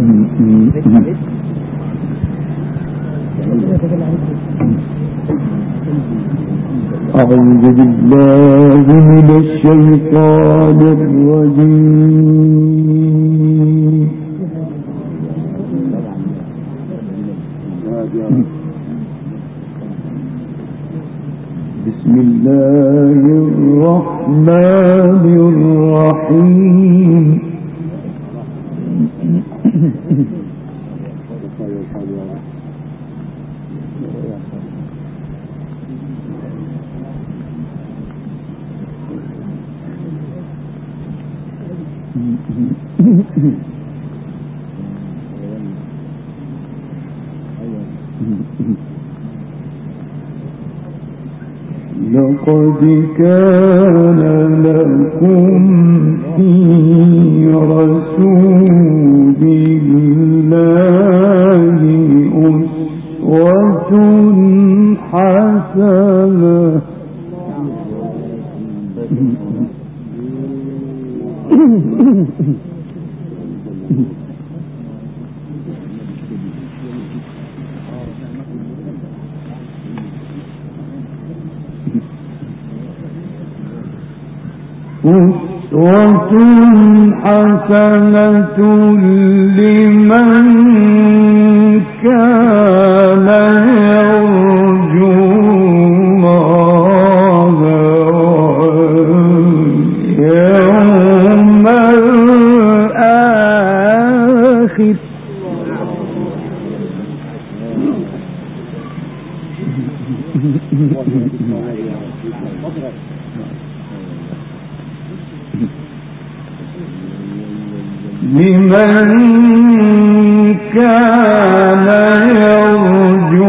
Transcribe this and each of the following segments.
أعوذ بالله من الشيطان الرجيم. بسم الله الرحمن الرحيم. لقد كان لكم في رسول الله أسوة حسنة أسوة حسنة لمن كان يرجو الله واليوم الآخر لمن كان يرجو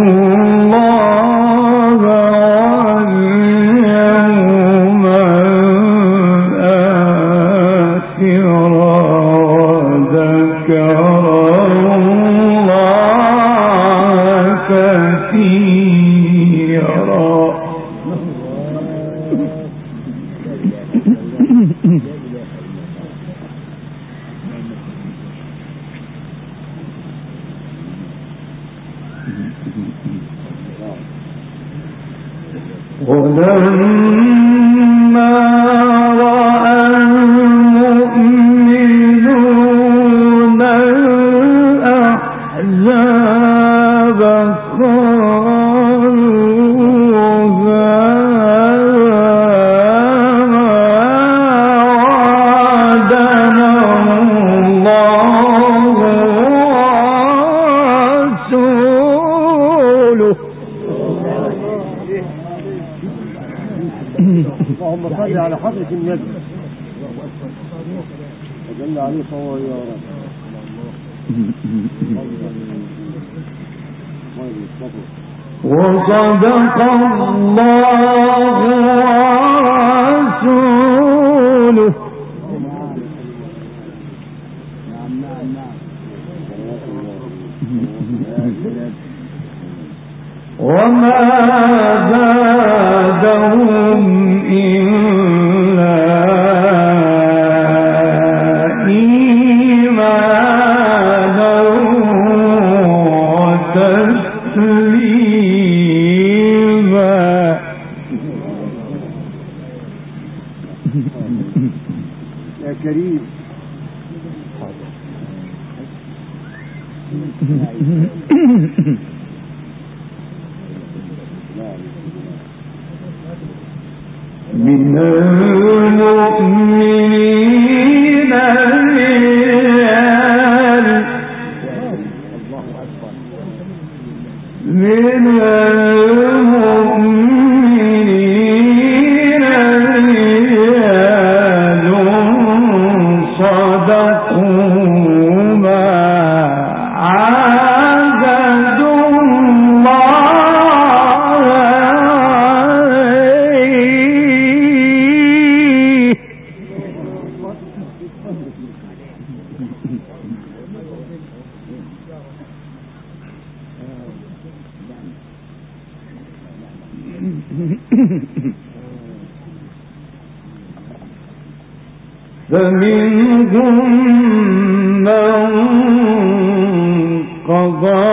الله واليوم الآخر وذكر الله كثيرا. ولما رأى المؤمنون الأحزاب قالوا وعدنا الله ورسوله. اللهم صل على حضرة النبي وجل عليه صلى يا رب. وصدق الله ورسوله. وما زادهم إلا إيمانا وتسليما. يا كريم من المؤمنين رجال من المؤمنين رجال صدقوا ما عاهدوا فمنهم من قضى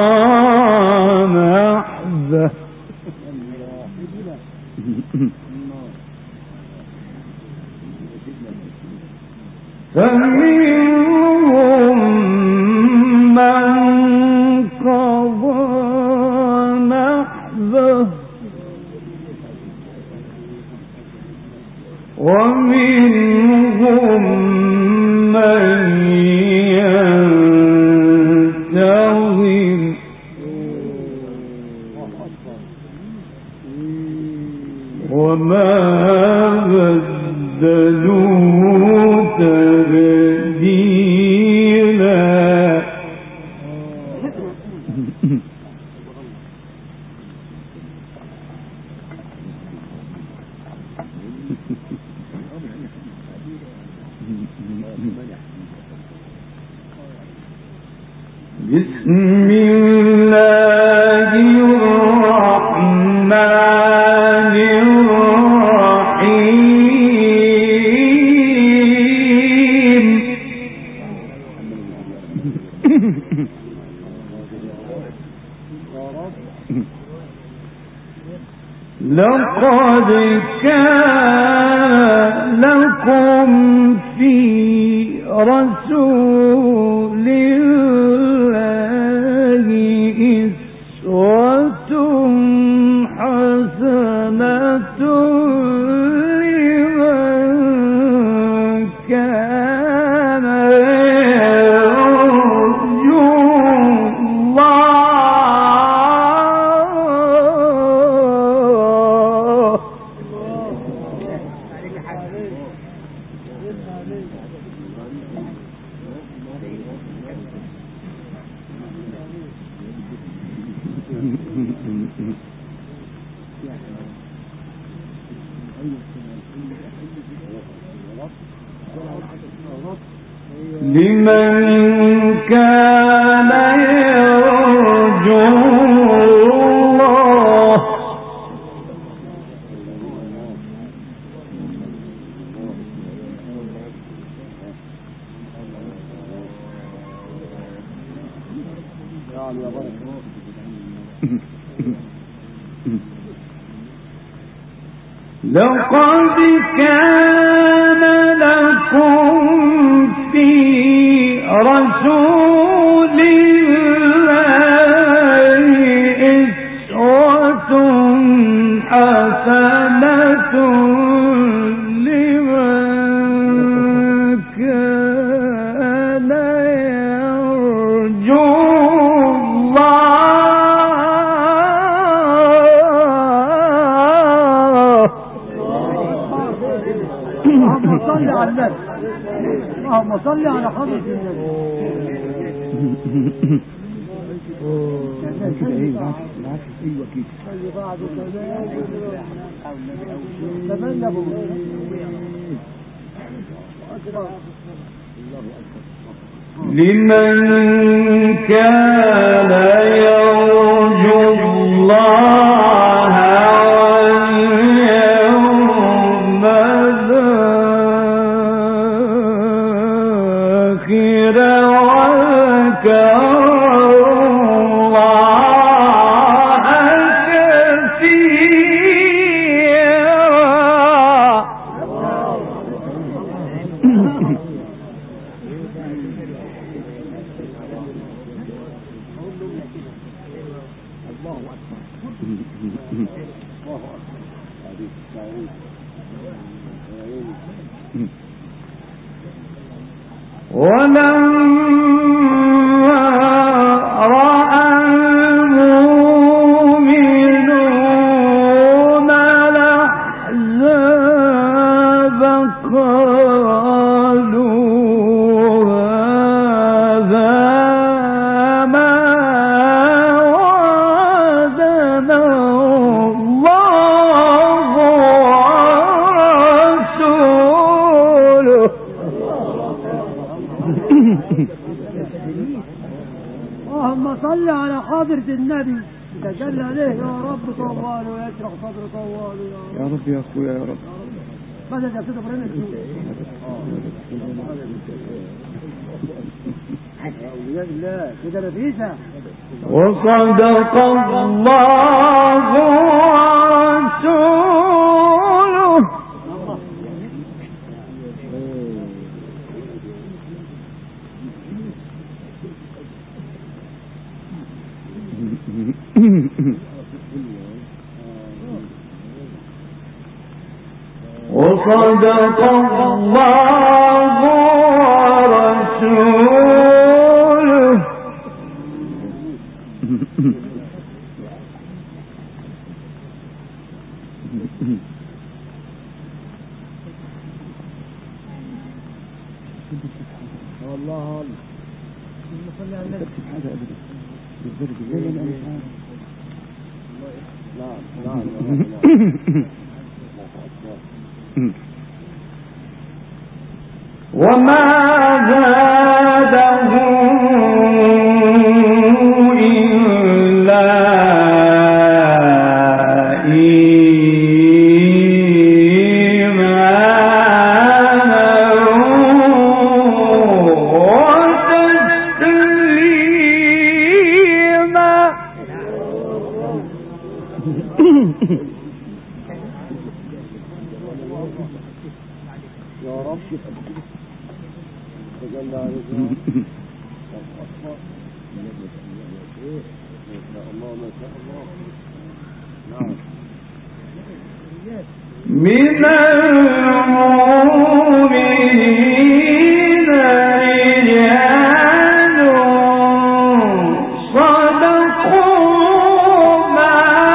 نحبه فمنهم من قضى نحبه ومنهم من ينتظر وما بدلوا تبديلا بسم الله الرحمن الرحيم لقد كان لكم في رسول الله أسوة حسنة لمن كان يرجو الله لمن كان يرجو الله لقد كان لكم في رسول الله أسوة حسنة لمن كان يرجو اللهم صل على حضرة النبي. لمن كان يرجو الله واليوم الآخر وذكر الله كثيرا. ولما رأى المؤمنون الأحزاب قالوا هذا ما وعدنا الله ورسوله. اللهم صل على حضرة النبي. تجلى عليه يا رب طوال ويشرح صدر طوال يا رب يا اخويا يا رب. ماذا يا سيدي ابراهيم؟ لا كده نفيسة. وصدق الله ورسوله. وصدق الله ورسوله. الله صلي على النبي. وما زاده إلا إيمانا وتسليما. يا رب تجلى عليك. الله ما شاء الله. نعم. من المؤمنين رجال صدقوا ما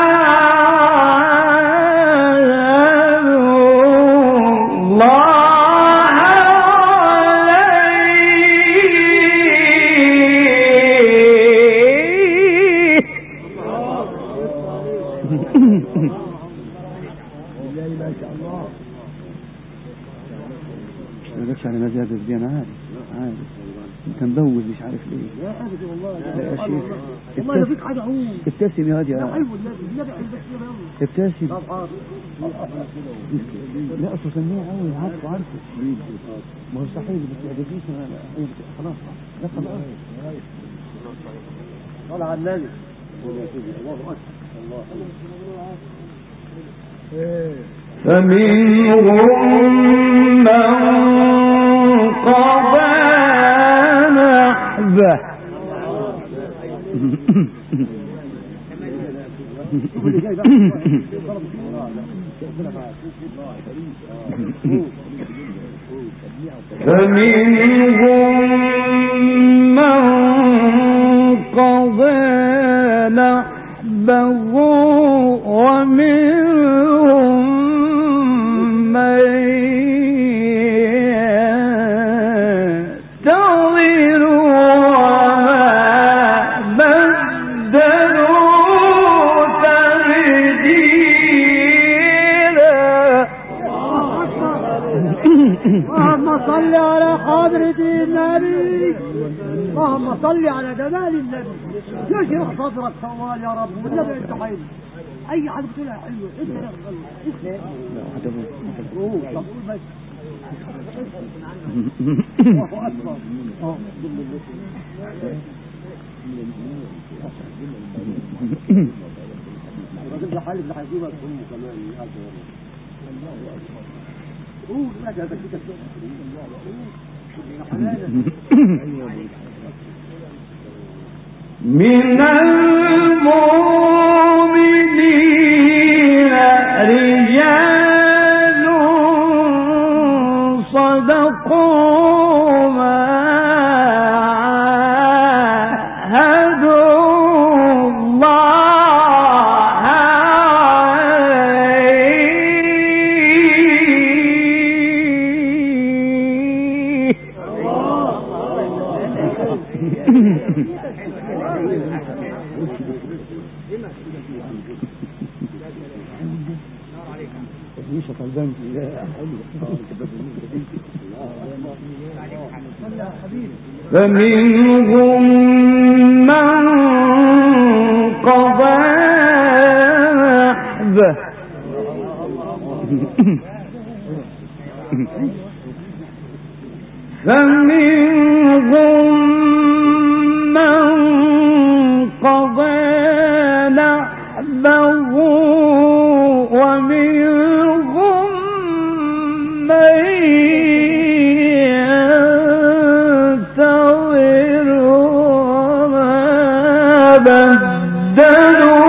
على مزاج الزين عادي انت مبوز مش عارف ليه. لا ابدا والله يا شيخ والله لا فيك حاجه عموم. ابتسم يا واد يا ايوه النبي ابتسم. لا اصل سميه قوي عارفه ما هو صحيح بس يعجبنيش خلاص لا خلاص طلع على النبي. الله اكبر الله فمنهم من قضى نحبه. فمنهم من قضى نحبه ومنهم من ينتظر وما بدلوا تبديلا. اللهم صل على حضرة النبي. اللهم صل على جمال النبي. يشرح صدرك طوال يا رب والنبي انت حلو. اي حاجه بتقولها حلوه انت يا رب انت قول بس. الله اكبر. الراجل ده حالف لحزيمه امه كمان قول لا ده كده من المؤمنين رجال صدقوا ما عاهدوا الله فمنهم من قضى نحبه فمنهم ومنهم من ينتظر وما بدلوا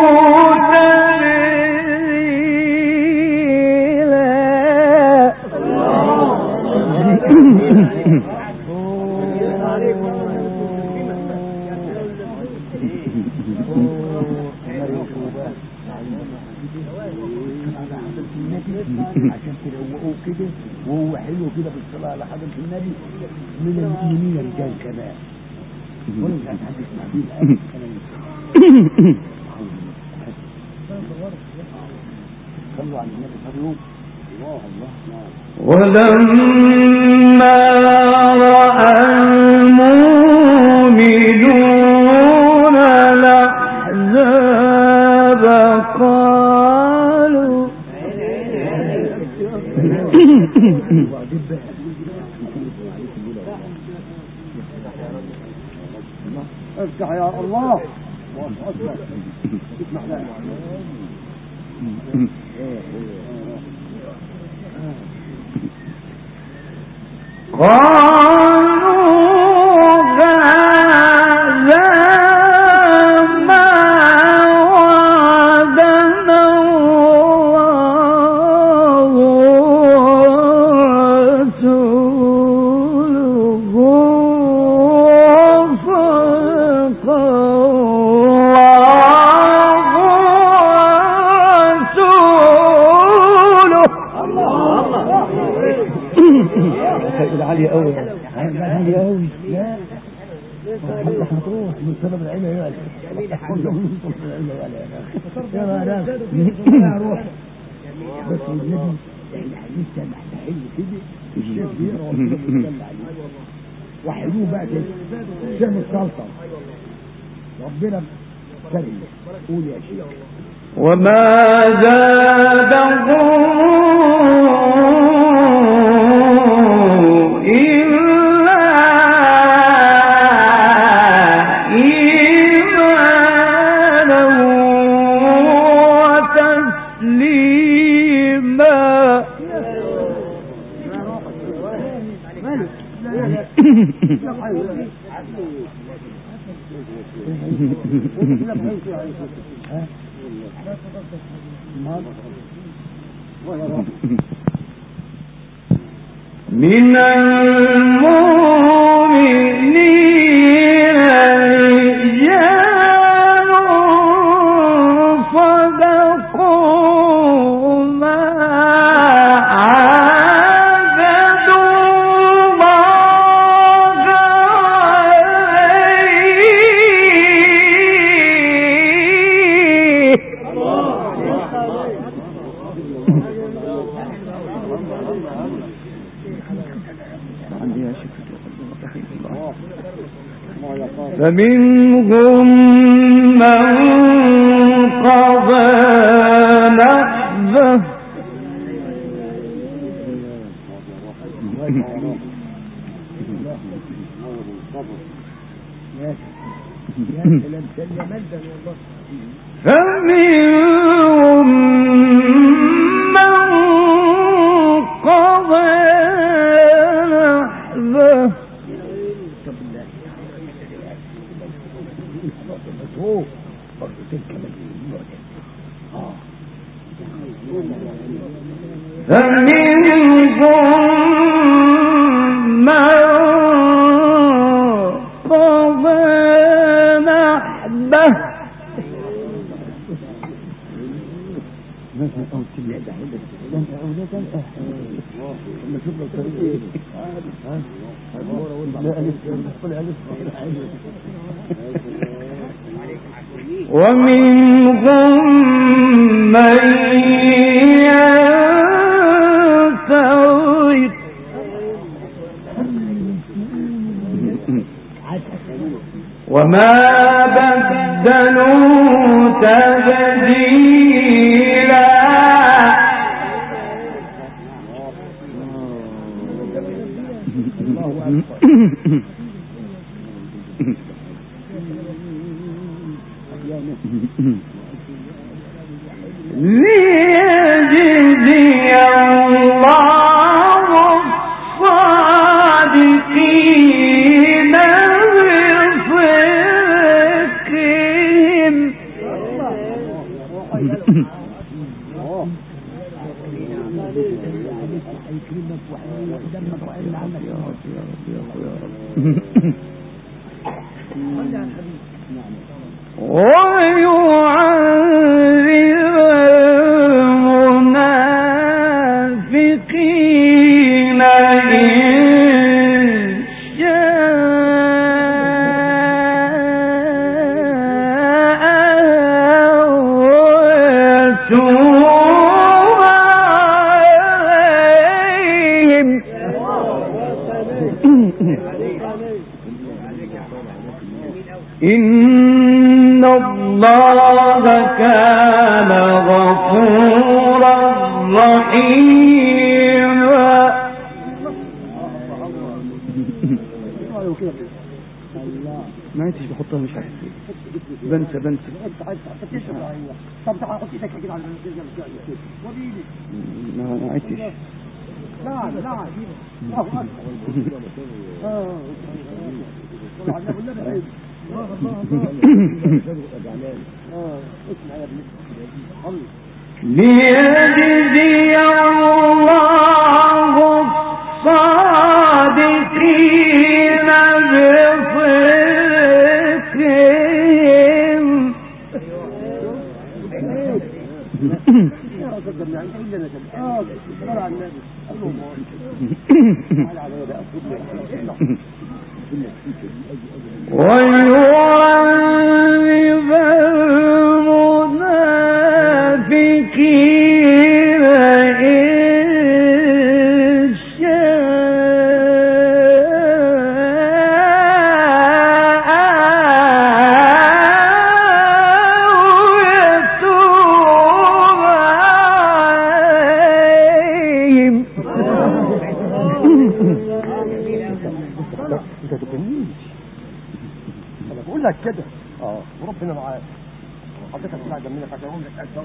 عشان تروقوه كده وهو حلو كده بالصلاة على حضرة النبي من المؤمنين رجال كمان ولا مش عايز حد يسمع فيه صلوا على النبي صلوا الله الله. ولما رأى المؤمنون الأحزاب قالوا افتح يا الله اكبر اسمع لا عالية قوي عالية قوي لا هتروح من سبب العلم يا روح بس النبي لسه محتاجين كده الشيخ بيقرا ويتكلم عليه وحلوه بقى كده شام السلطه ربنا كريم قول يا شيخ وما زادهم من المؤمنين رجال صدقوا ما عاهدوا الله عليه. فمنهم من قضى نحبه فمنهم من قضى نحبه فمنهم من قضى نحبه ومنهم من ينتظر وما بدلوا تبديلا. ليجزي الله الصادقين بصدقهم. ويعذب المنافقين إن شاء ويتوب عليهم. إن الله كان غفورا رحيما. ما انتش بحطها مش عارف بنسى طب تعال حط ايدك كده على وريني. ما عدتش. لا ليجزي الله الصادقين بصدقهم. ويعذب المنافقين إن شاء ويتوب عليهم. انا بقول لك كده وربنا معاك حضرتك طلع جنبنا فاكرهم لك قد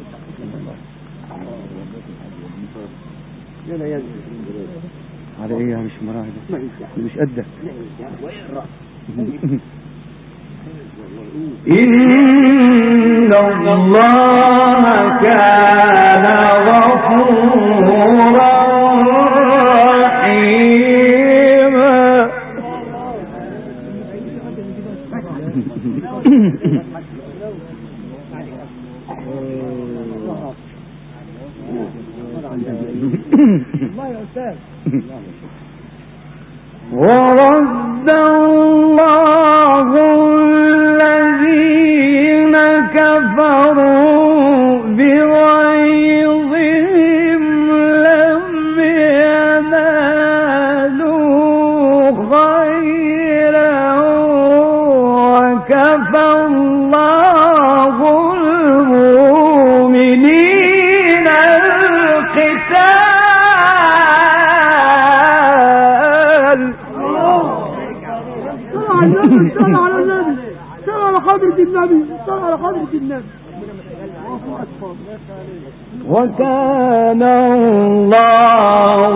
يلا يلا على ايه مش مراعي مش قدك. إن الله كان غفورا رحيما. ورد الله الذين كفروا بغيظهم لم ينالوا خيرا وكفى الله المؤمنين القتال. صل على النبي، صل على حضرة النبي، صل على حضرة النبي. وكان الله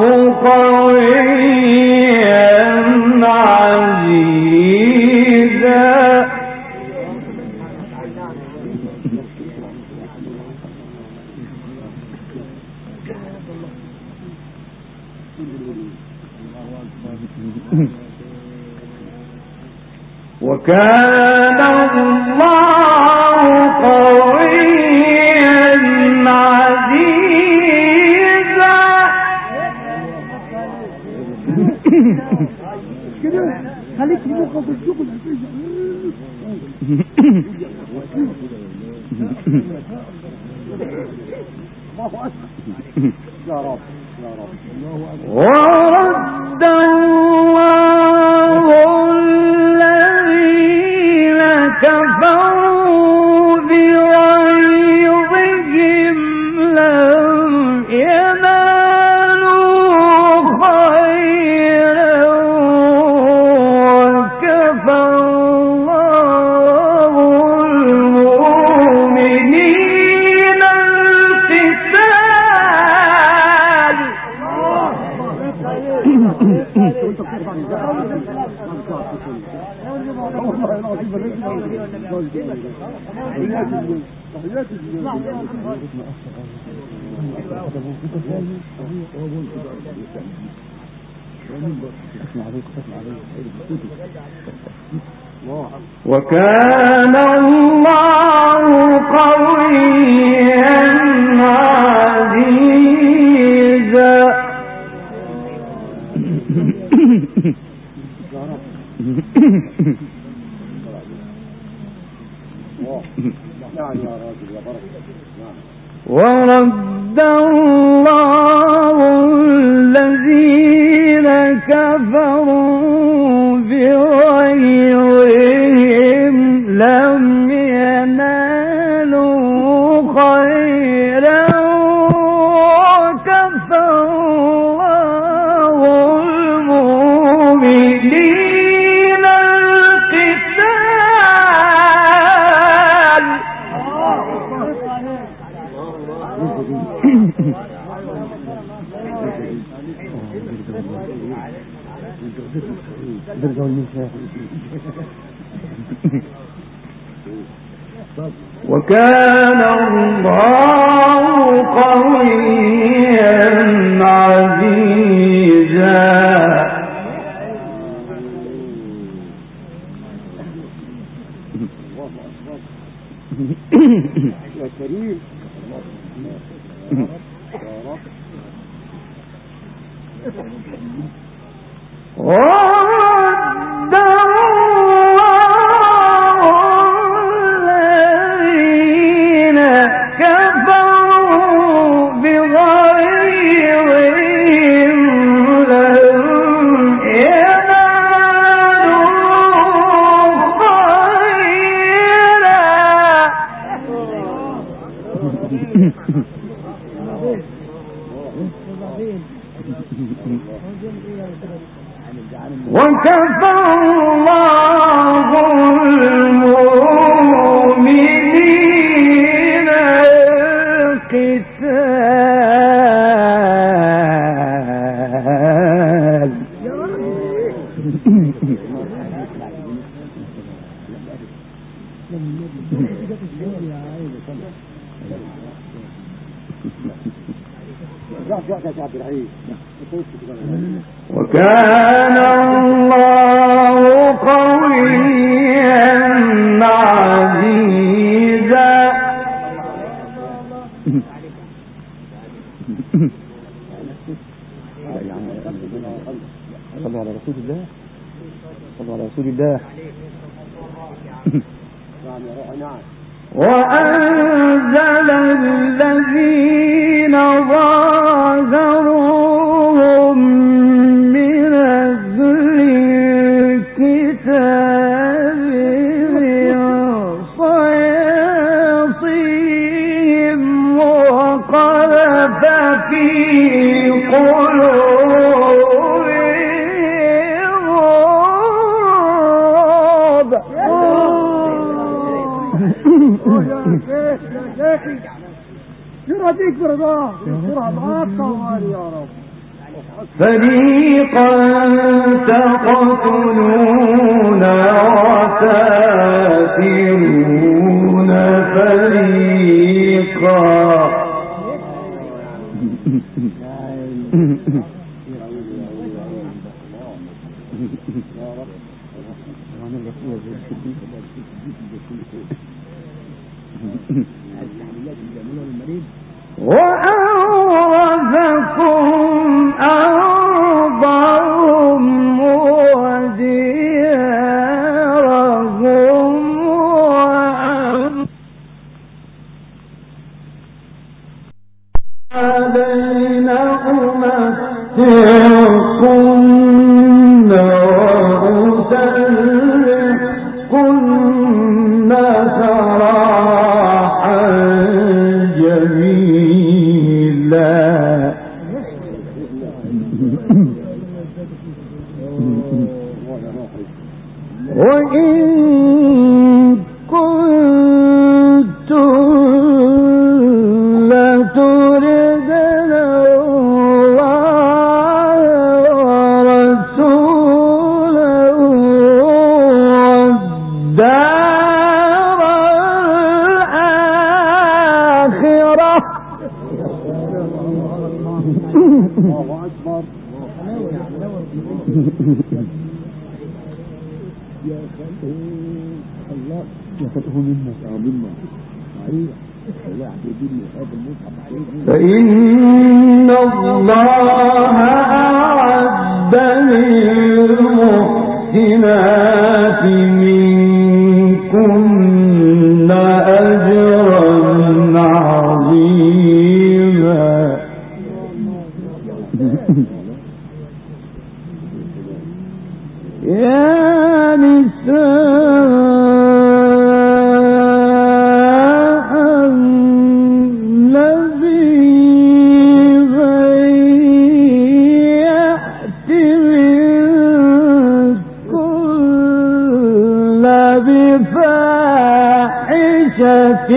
قويا عزيزا. وكان الله قويا عزيزا. كده خليك في مخك الشغل. الله أكبر يا رب يا رب. ورد الله الذين كفروا بغيظهم لم ينالوا خيرا وكفى الله المؤمنين القتال. وكان الله قويا عزيزا. ورد الله الذين كفروا بغيظهم لم ينالوا خيرا وكفى الله المؤمنين القتال. وكان الله قويا عزيزا. يا كريم ورد الله الذين كفروا بغيظهم لم ينالوا خيرا وكفى الله المؤمنين القتال. وكان الله قويا عزيزا. صلوا على رسول الله، صلوا على رسول الله. وأنزل الذين ظاهروهم من أهل الكتاب من صياصيهم وقذف في قلوبهم يرضيك برضاه يسرها معاك طوال يا رب. فريقا تقتلون وتأثرون فريقا. وأورثكم أرضهم وديارهم وبينهم أمتعكن وأسرحكن سراحا جميلا. وإن كنتم لتردن الله ورسوله الدار الآخرة. الله أكبر. يا خلقه الله يا خلقه منا منا صحيح الله يعبدني هذا المصحف عليه. فإن الله أعد للمحسنات منكن أجرا عظيما. يا نساء النبي من يأت منكن بفاحشة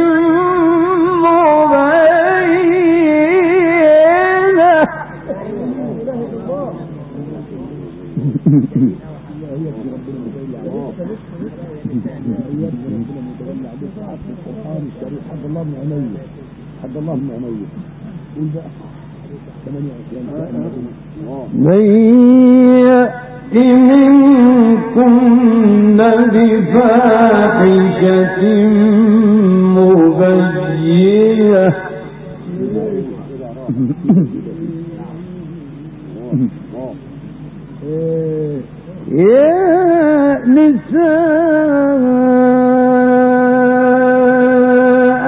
حد الله من عينيه حد الله من عينيه. قول بقى 28 من يأت منكن بفاحشة مبينة يا نساء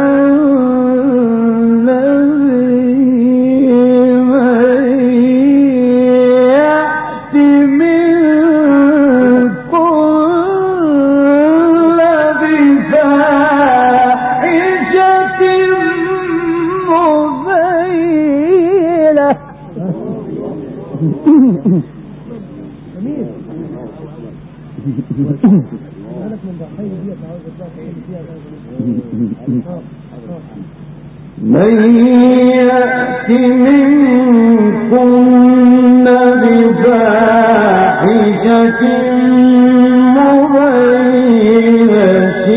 النبي من يأت منكن بفاحشة مبينة. من يأت منكن بفاحشة مبينة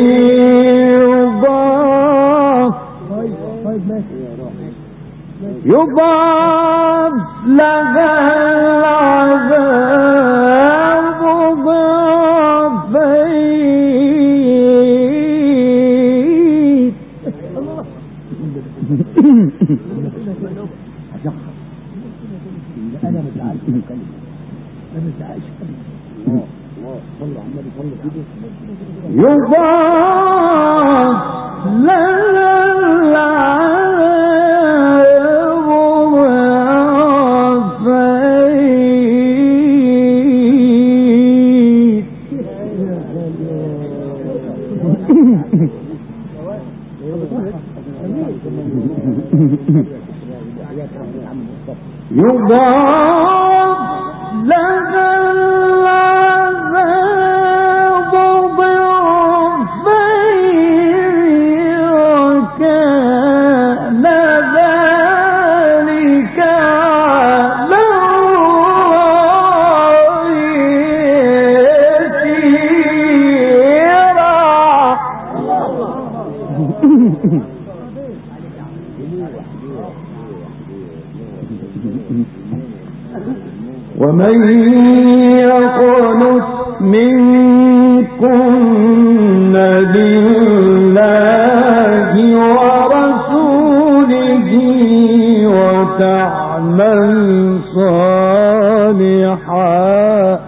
يضاف لها العذاب ضعفين. انا مش عارف اتكلم انا مش عارف صلوا على النبي صلوا كده. يضاف لها العذاب ضعفين. يضاف لها العذاب ضعفين وكان ذلك على الله يسيرا. ومن يقنت منكن لله ورسوله وتعمل صالحا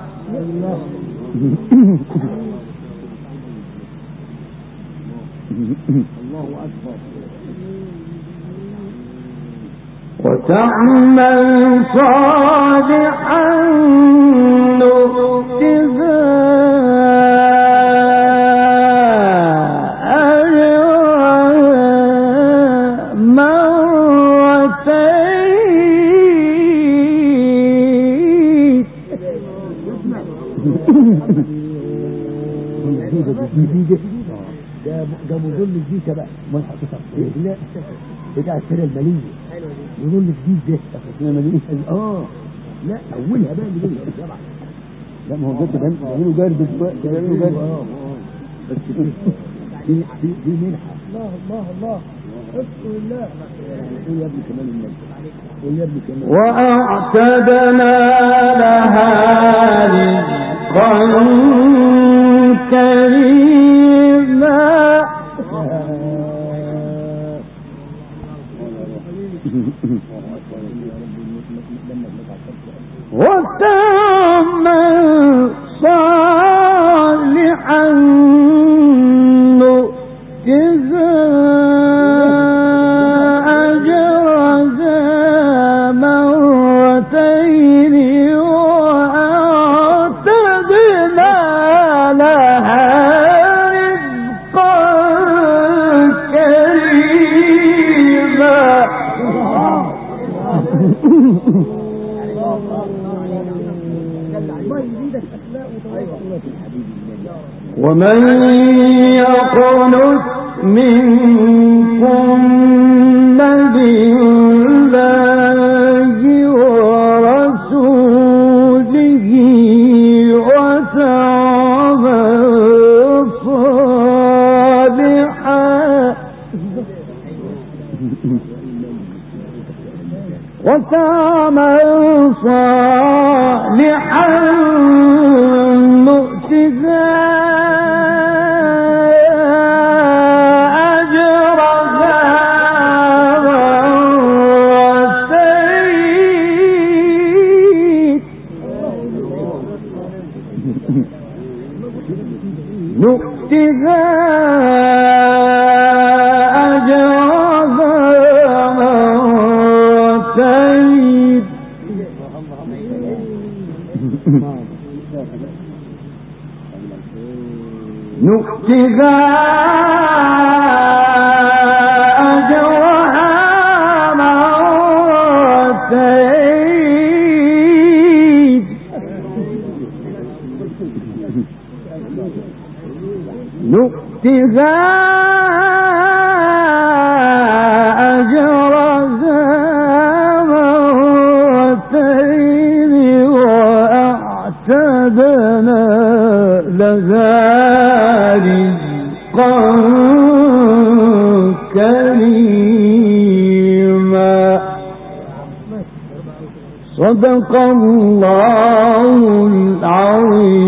وتعمل صالحا نؤتها أجرها مرتين. ده مظل الجيشة بقى ما تحطها لا بتاع السنة المالية مظل الجيش ده السنة المالية لا أولها بقى اللي جاية لا ما هو ده بيعملوا جرد دلوقتي بيعملوا جرد بس في منحة. الله الله الله اذكر الله قول يا ابني كمان النبي، قول يا ابني كمان. وأعتدنا لها رزقا كريما وتعمل صالحا نؤتها أجرها مرتين وأعتدنا لها رزقا كريما. ومن يقنت منكن بالله ورسوله وتعمل صالحا نؤتها أجرها مرتين نؤتها نؤتها أجرها مرتين نؤتها أجرها مرتين وأعتدنا لها رزقا كريما. صدق الله العظيم.